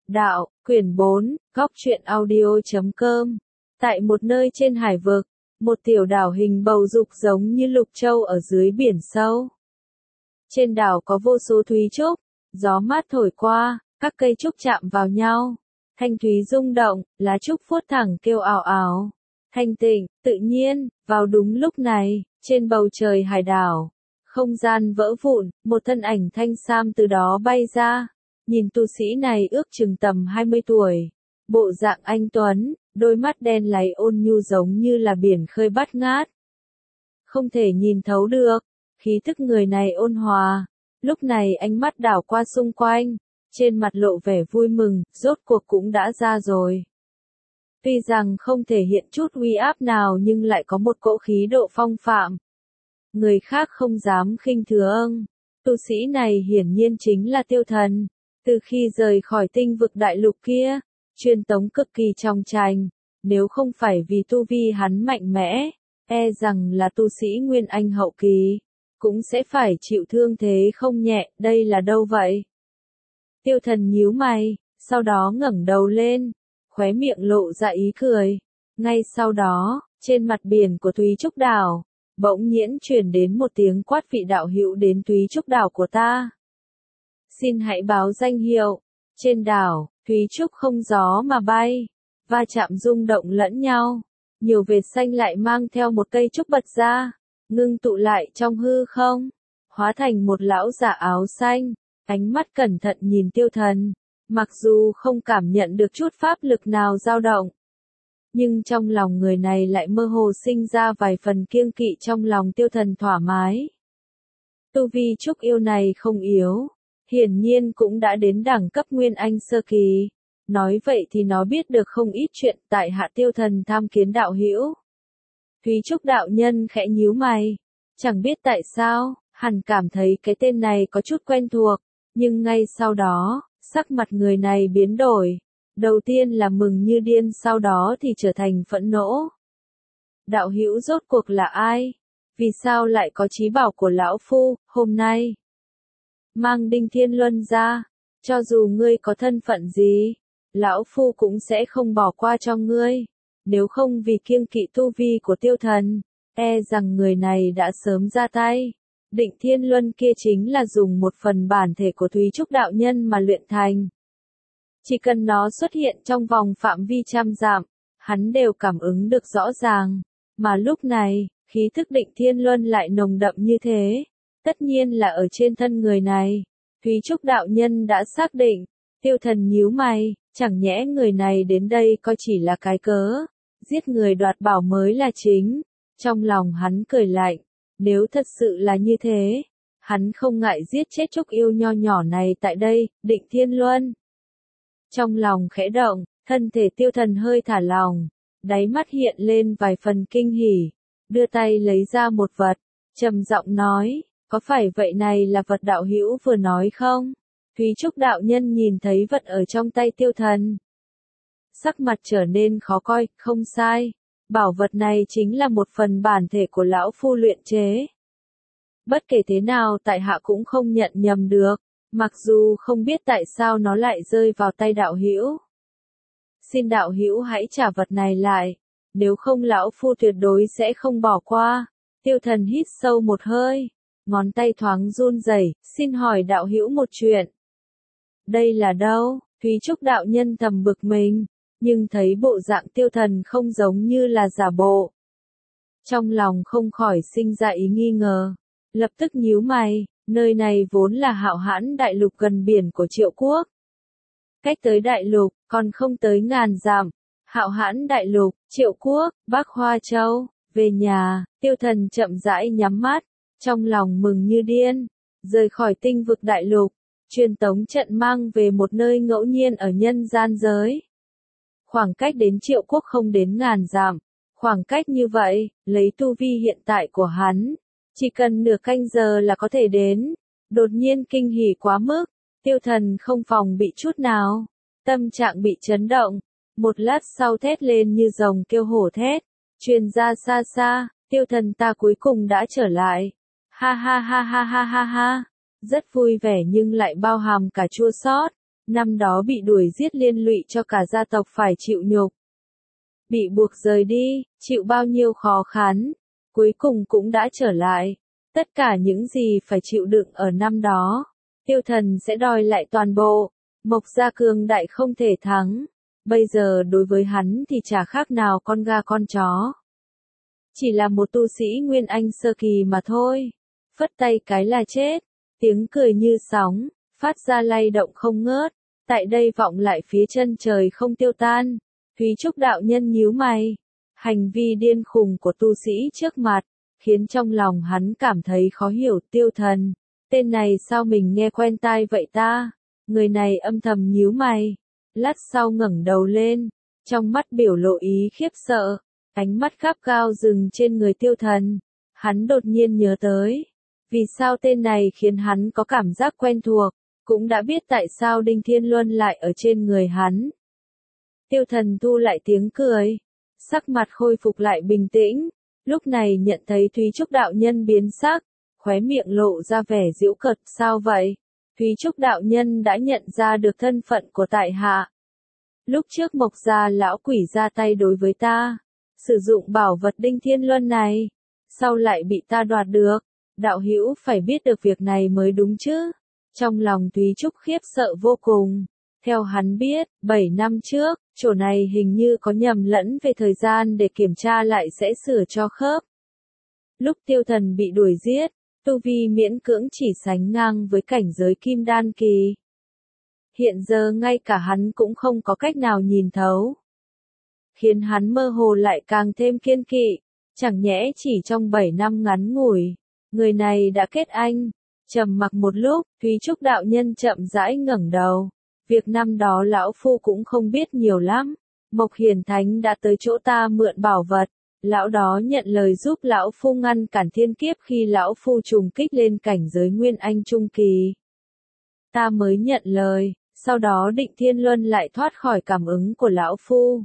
Đạo, quyển 4, góc truyện audio.com. Tại một nơi trên hải vực, một tiểu đảo hình bầu dục giống như lục châu ở dưới biển sâu. Trên đảo có vô số thúy trúc, gió mát thổi qua, các cây trúc chạm vào nhau. Thanh thúy rung động, lá trúc phốt thẳng kêu ào ào. Thanh tịnh, tự nhiên, vào đúng lúc này, trên bầu trời hải đảo, không gian vỡ vụn, một thân ảnh thanh sam từ đó bay ra. Nhìn tu sĩ này ước chừng tầm 20 tuổi, bộ dạng anh tuấn, đôi mắt đen láy ôn nhu giống như là biển khơi bát ngát. Không thể nhìn thấu được, khí thức người này ôn hòa. Lúc này ánh mắt đảo qua xung quanh, trên mặt lộ vẻ vui mừng, rốt cuộc cũng đã ra rồi. Tuy rằng không thể hiện chút uy áp nào nhưng lại có một cỗ khí độ phong phạm. Người khác không dám khinh thường. Tu sĩ này hiển nhiên chính là Tiêu Thần. Từ khi rời khỏi tinh vực đại lục kia, truyền tống cực kỳ trong trành, nếu không phải vì tu vi hắn mạnh mẽ, e rằng là tu sĩ Nguyên Anh hậu kỳ, cũng sẽ phải chịu thương thế không nhẹ, đây là đâu vậy? Tiêu Thần nhíu mày, sau đó ngẩng đầu lên, khóe miệng lộ ra ý cười. Ngay sau đó, trên mặt biển của Thúy Trúc Đảo, bỗng nhiên truyền đến một tiếng quát: vị đạo hữu đến Thúy Trúc Đảo của ta. Xin hãy báo danh hiệu. Trên đảo, Thúy Trúc không gió mà bay, va chạm rung động lẫn nhau. Nhiều vệt xanh lại mang theo một cây trúc bật ra, ngưng tụ lại trong hư không, hóa thành một lão giả áo xanh, ánh mắt cẩn thận nhìn Tiêu Thần. Mặc dù không cảm nhận được chút pháp lực nào dao động, nhưng trong lòng người này lại mơ hồ sinh ra vài phần kiêng kỵ. Trong lòng Tiêu Thần thoải mái. Tu vi trúc yêu này không yếu, hiển nhiên cũng đã đến đẳng cấp Nguyên Anh sơ kỳ. Nói vậy thì nó biết được không ít chuyện. Tại hạ Tiêu Thần tham kiến đạo hữu. Thúy Trúc đạo nhân khẽ nhíu mày, chẳng biết tại sao, hẳn cảm thấy cái tên này có chút quen thuộc, nhưng ngay sau đó, sắc mặt người này biến đổi. Đầu tiên là mừng như điên, sau đó thì trở thành phẫn nộ. Đạo hữu rốt cuộc là ai? Vì sao lại có chí bảo của lão phu, hôm nay? Mang Đinh Thiên Luân ra, cho dù ngươi có thân phận gì, lão phu cũng sẽ không bỏ qua cho ngươi. Nếu không vì kiêng kỵ tu vi của Tiêu Thần, e rằng người này đã sớm ra tay. Định Thiên Luân kia chính là dùng một phần bản thể của Thúy Trúc đạo nhân mà luyện thành. Chỉ cần nó xuất hiện trong vòng phạm vi trăm dặm, hắn đều cảm ứng được rõ ràng. Mà lúc này, khí thức Định Thiên Luân lại nồng đậm như thế. Tất nhiên là ở trên thân người này. Thúy Trúc đạo nhân đã xác định. Tiêu Thần nhíu mày, chẳng nhẽ người này đến đây coi chỉ là cái cớ, giết người đoạt bảo mới là chính. Trong lòng hắn cười lạnh, nếu thật sự là như thế, hắn không ngại giết chết Trúc yêu nho nhỏ này tại đây. Định Thiên Luân trong lòng khẽ động, thân thể Tiêu Thần hơi thả lỏng, đáy mắt hiện lên vài phần kinh hỉ, đưa tay lấy ra một vật, trầm giọng nói: có phải vậy này là vật đạo hữu vừa nói không? Thúy Trúc đạo nhân nhìn thấy vật ở trong tay Tiêu Thần, sắc mặt trở nên khó coi. Không sai, bảo vật này chính là một phần bản thể của lão phu luyện chế. Bất kể thế nào tại hạ cũng không nhận nhầm được, mặc dù không biết tại sao nó lại rơi vào tay đạo hữu. Xin đạo hữu hãy trả vật này lại, nếu không lão phu tuyệt đối sẽ không bỏ qua. Tiêu Thần hít sâu một hơi, ngón tay thoáng run rẩy. Xin hỏi đạo hữu một chuyện. Đây là đâu? Thúy Trúc đạo nhân thầm bực mình, nhưng thấy bộ dạng Tiêu Thần không giống như là giả bộ, trong lòng không khỏi sinh ra ý nghi ngờ, lập tức nhíu mày. Nơi này vốn là Hạo Hãn đại lục gần biển của Triệu Quốc. Cách tới đại lục, còn không tới ngàn dặm. Hạo Hãn đại lục, Triệu Quốc, Bắc Hoa Châu. Về nhà, Tiêu Thần chậm rãi nhắm mắt, trong lòng mừng như điên. Rời khỏi tinh vực đại lục, truyền tống trận mang về một nơi ngẫu nhiên ở nhân gian giới. Khoảng cách đến Triệu Quốc không đến ngàn dặm. Khoảng cách như vậy, lấy tu vi hiện tại của hắn, chỉ cần nửa canh giờ là có thể đến. Đột nhiên kinh hỉ quá mức, Tiêu Thần không phòng bị chút nào, tâm trạng bị chấn động. Một lát sau thét lên như rồng kêu hổ thét, truyền ra xa xa: Tiêu Thần ta cuối cùng đã trở lại. Ha ha ha ha ha ha ha. Rất vui vẻ nhưng lại bao hàm cả chua xót. năm đó bị đuổi giết liên lụy cho cả gia tộc phải chịu nhục. Bị buộc rời đi, chịu bao nhiêu khó khăn, cuối cùng cũng đã trở lại. Tất cả những gì phải chịu đựng ở năm đó, Tiêu Thần sẽ đòi lại toàn bộ. Mộc Gia cường đại không thể thắng. Bây giờ đối với hắn thì chả khác nào con gà con chó. Chỉ là một tu sĩ Nguyên Anh sơ kỳ mà thôi. Phất tay cái là chết. Tiếng cười như sóng, phát ra lay động không ngớt. Tại đây vọng lại phía chân trời không tiêu tan. Thúy Trúc đạo nhân nhíu mày. Hành vi điên khùng của tu sĩ trước mặt, khiến trong lòng hắn cảm thấy khó hiểu. Tiêu Thần, tên này sao mình nghe quen tai vậy ta? Người này âm thầm nhíu mày. Lát sau ngẩng đầu lên, trong mắt biểu lộ ý khiếp sợ, ánh mắt gắt gao dừng trên người Tiêu Thần. Hắn đột nhiên nhớ tới, vì sao tên này khiến hắn có cảm giác quen thuộc, cũng đã biết tại sao Đinh Thiên Luân lại ở trên người hắn. Tiêu Thần thu lại tiếng cười, sắc mặt khôi phục lại bình tĩnh, lúc này nhận thấy Thúy Trúc đạo nhân biến sắc, khóe miệng lộ ra vẻ giễu cợt. Sao vậy? Thúy Trúc đạo nhân đã nhận ra được thân phận của tại hạ. Lúc trước Mộc Gia lão quỷ ra tay đối với ta, sử dụng bảo vật Đinh Thiên Luân này, sau lại bị ta đoạt được, đạo hữu phải biết được việc này mới đúng chứ. Trong lòng Thúy Trúc khiếp sợ vô cùng. Theo hắn biết, 7 năm trước, chỗ này hình như có nhầm lẫn về thời gian để kiểm tra lại sẽ sửa cho khớp. Lúc Tiêu Thần bị đuổi giết, tu vi miễn cưỡng chỉ sánh ngang với cảnh giới kim đan kỳ. Hiện giờ ngay cả hắn cũng không có cách nào nhìn thấu. Khiến hắn mơ hồ lại càng thêm kiên kỵ, chẳng nhẽ chỉ trong 7 năm ngắn ngủi, người này đã kết anh. Trầm mặc một lúc, Thúy Trúc đạo nhân chậm rãi ngẩng đầu. Việc năm đó lão phu cũng không biết nhiều lắm. Mộc Hiền Thánh đã tới chỗ ta mượn bảo vật. Lão đó nhận lời giúp lão phu ngăn cản thiên kiếp khi lão phu trùng kích lên cảnh giới Nguyên Anh trung kỳ. Ta mới nhận lời, sau đó Định Thiên Luân lại thoát khỏi cảm ứng của lão phu.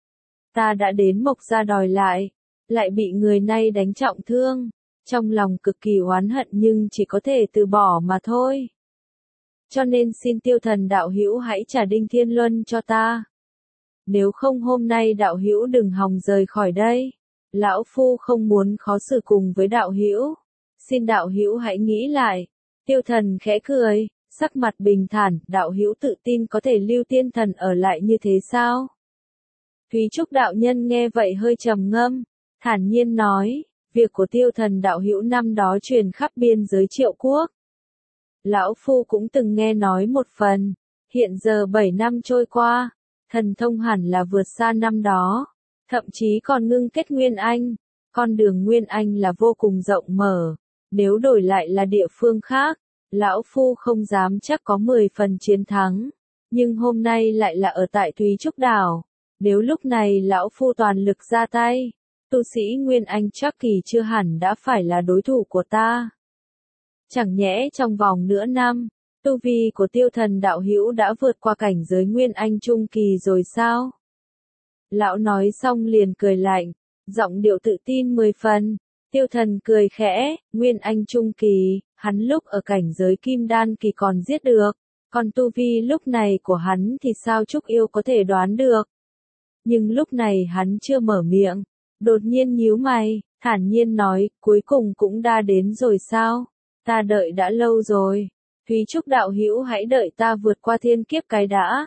Ta đã đến Mộc Gia đòi lại bị người này đánh trọng thương. Trong lòng cực kỳ oán hận nhưng chỉ có thể từ bỏ mà thôi. Cho nên xin Tiêu Thần đạo hữu hãy trả Đinh Thiên Luân cho ta. Nếu không hôm nay đạo hữu đừng hòng rời khỏi đây. Lão phu không muốn khó xử cùng với đạo hữu. Xin đạo hữu hãy nghĩ lại. Tiêu Thần khẽ cười, sắc mặt bình thản. Đạo hữu tự tin có thể lưu tiên thần ở lại như thế sao? Thúy Trúc đạo nhân nghe vậy hơi trầm ngâm, thản nhiên nói, việc của Tiêu Thần đạo hữu năm đó truyền khắp biên giới Triệu Quốc. Lão phu cũng từng nghe nói một phần. Hiện giờ 7 năm trôi qua, thần thông hẳn là vượt xa năm đó. Thậm chí còn ngưng kết Nguyên Anh. Con đường Nguyên Anh là vô cùng rộng mở. Nếu đổi lại là địa phương khác, lão phu không dám chắc có 10 phần chiến thắng. Nhưng hôm nay lại là ở tại Thúy Trúc Đảo. Nếu lúc này lão phu toàn lực ra tay, tu sĩ Nguyên Anh chắc kỳ chưa hẳn đã phải là đối thủ của ta. Chẳng nhẽ trong vòng nửa năm, tu vi của Tiêu Thần đạo hữu đã vượt qua cảnh giới Nguyên Anh trung kỳ rồi sao? Lão nói xong liền cười lạnh, giọng điệu tự tin 10 phần. Tiêu Thần cười khẽ, Nguyên Anh trung kỳ, hắn lúc ở cảnh giới kim đan kỳ còn giết được, còn tu vi lúc này của hắn thì sao Trúc Yêu có thể đoán được. Nhưng lúc này hắn chưa mở miệng, đột nhiên nhíu mày, thản nhiên nói, cuối cùng cũng đã đến rồi sao? Ta đợi đã lâu rồi. Thúy Trúc đạo hữu hãy đợi ta vượt qua thiên kiếp cái đã.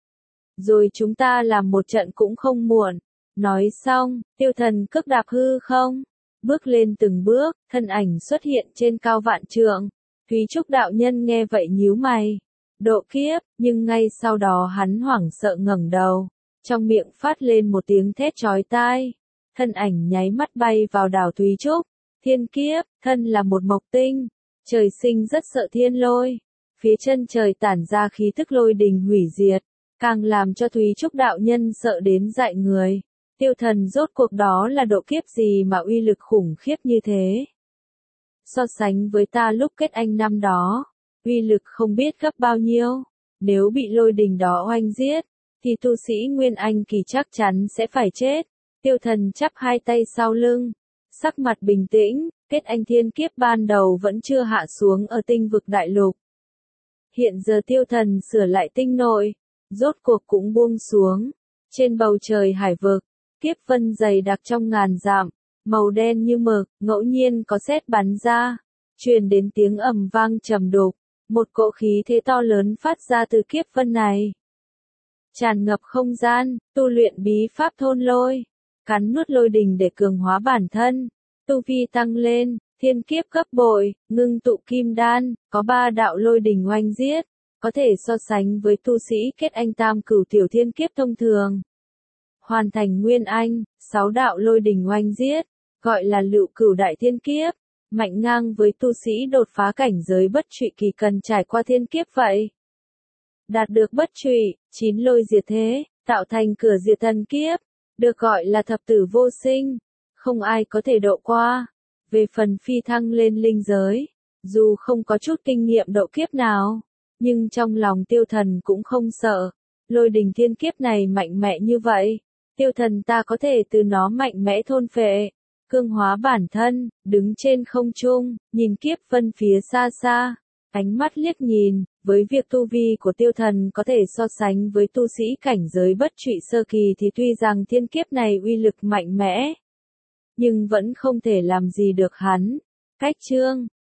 Rồi chúng ta làm một trận cũng không muộn. Nói xong, Tiêu Thần cước đạp hư không, bước lên từng bước, thân ảnh xuất hiện trên cao vạn trượng. Thúy Trúc đạo nhân nghe vậy nhíu mày. Độ kiếp, nhưng ngay sau đó hắn hoảng sợ ngẩng đầu, trong miệng phát lên một tiếng thét chói tai. Thân ảnh nháy mắt bay vào đảo Thúy Trúc. Thiên kiếp, thân là một mộc tinh, trời sinh rất sợ thiên lôi. Phía chân trời tản ra khí tức lôi đình hủy diệt, càng làm cho Thúy Trúc đạo nhân sợ đến dại người. Tiêu Thần rốt cuộc đó là độ kiếp gì mà uy lực khủng khiếp như thế? So sánh với ta lúc kết anh năm đó, uy lực không biết gấp bao nhiêu. Nếu bị lôi đình đó oanh giết, thì tu sĩ Nguyên Anh kỳ chắc chắn sẽ phải chết. Tiêu Thần chắp hai tay sau lưng, sắc mặt bình tĩnh, kết anh thiên kiếp ban đầu vẫn chưa hạ xuống ở tinh vực đại lục. Hiện giờ tiêu thần sửa lại tinh nội, rốt cuộc cũng buông xuống. Trên bầu trời hải vực, kiếp vân dày đặc trong ngàn dặm, màu đen như mực, ngẫu nhiên có sét bắn ra, truyền đến tiếng ầm vang trầm đục, một cỗ khí thế to lớn phát ra từ kiếp vân này. Tràn ngập không gian, tu luyện bí pháp thôn lôi, cắn nuốt lôi đình để cường hóa bản thân, tu vi tăng lên, thiên kiếp gấp bội, ngưng tụ kim đan, có 3 đạo lôi đình oanh giết, có thể so sánh với tu sĩ kết anh tam cửu tiểu thiên kiếp thông thường. Hoàn thành nguyên anh, 6 đạo lôi đình oanh giết, gọi là lựu cửu đại thiên kiếp, mạnh ngang với tu sĩ đột phá cảnh giới bất trụy kỳ cần trải qua thiên kiếp vậy. Đạt được bất trụy, 9 lôi diệt thế, tạo thành cửa diệt thần kiếp, được gọi là thập tử vô sinh, không ai có thể độ qua. Về phần phi thăng lên linh giới, dù không có chút kinh nghiệm độ kiếp nào, nhưng trong lòng tiêu thần cũng không sợ. Lôi đình thiên kiếp này mạnh mẽ như vậy, tiêu thần ta có thể từ nó mạnh mẽ thôn phệ, cương hóa bản thân, đứng trên không trung, nhìn kiếp vân phía xa xa, ánh mắt liếc nhìn, với việc tu vi của tiêu thần có thể so sánh với tu sĩ cảnh giới bất trụy sơ kỳ thì tuy rằng thiên kiếp này uy lực mạnh mẽ, nhưng vẫn không thể làm gì được hắn. Cách chương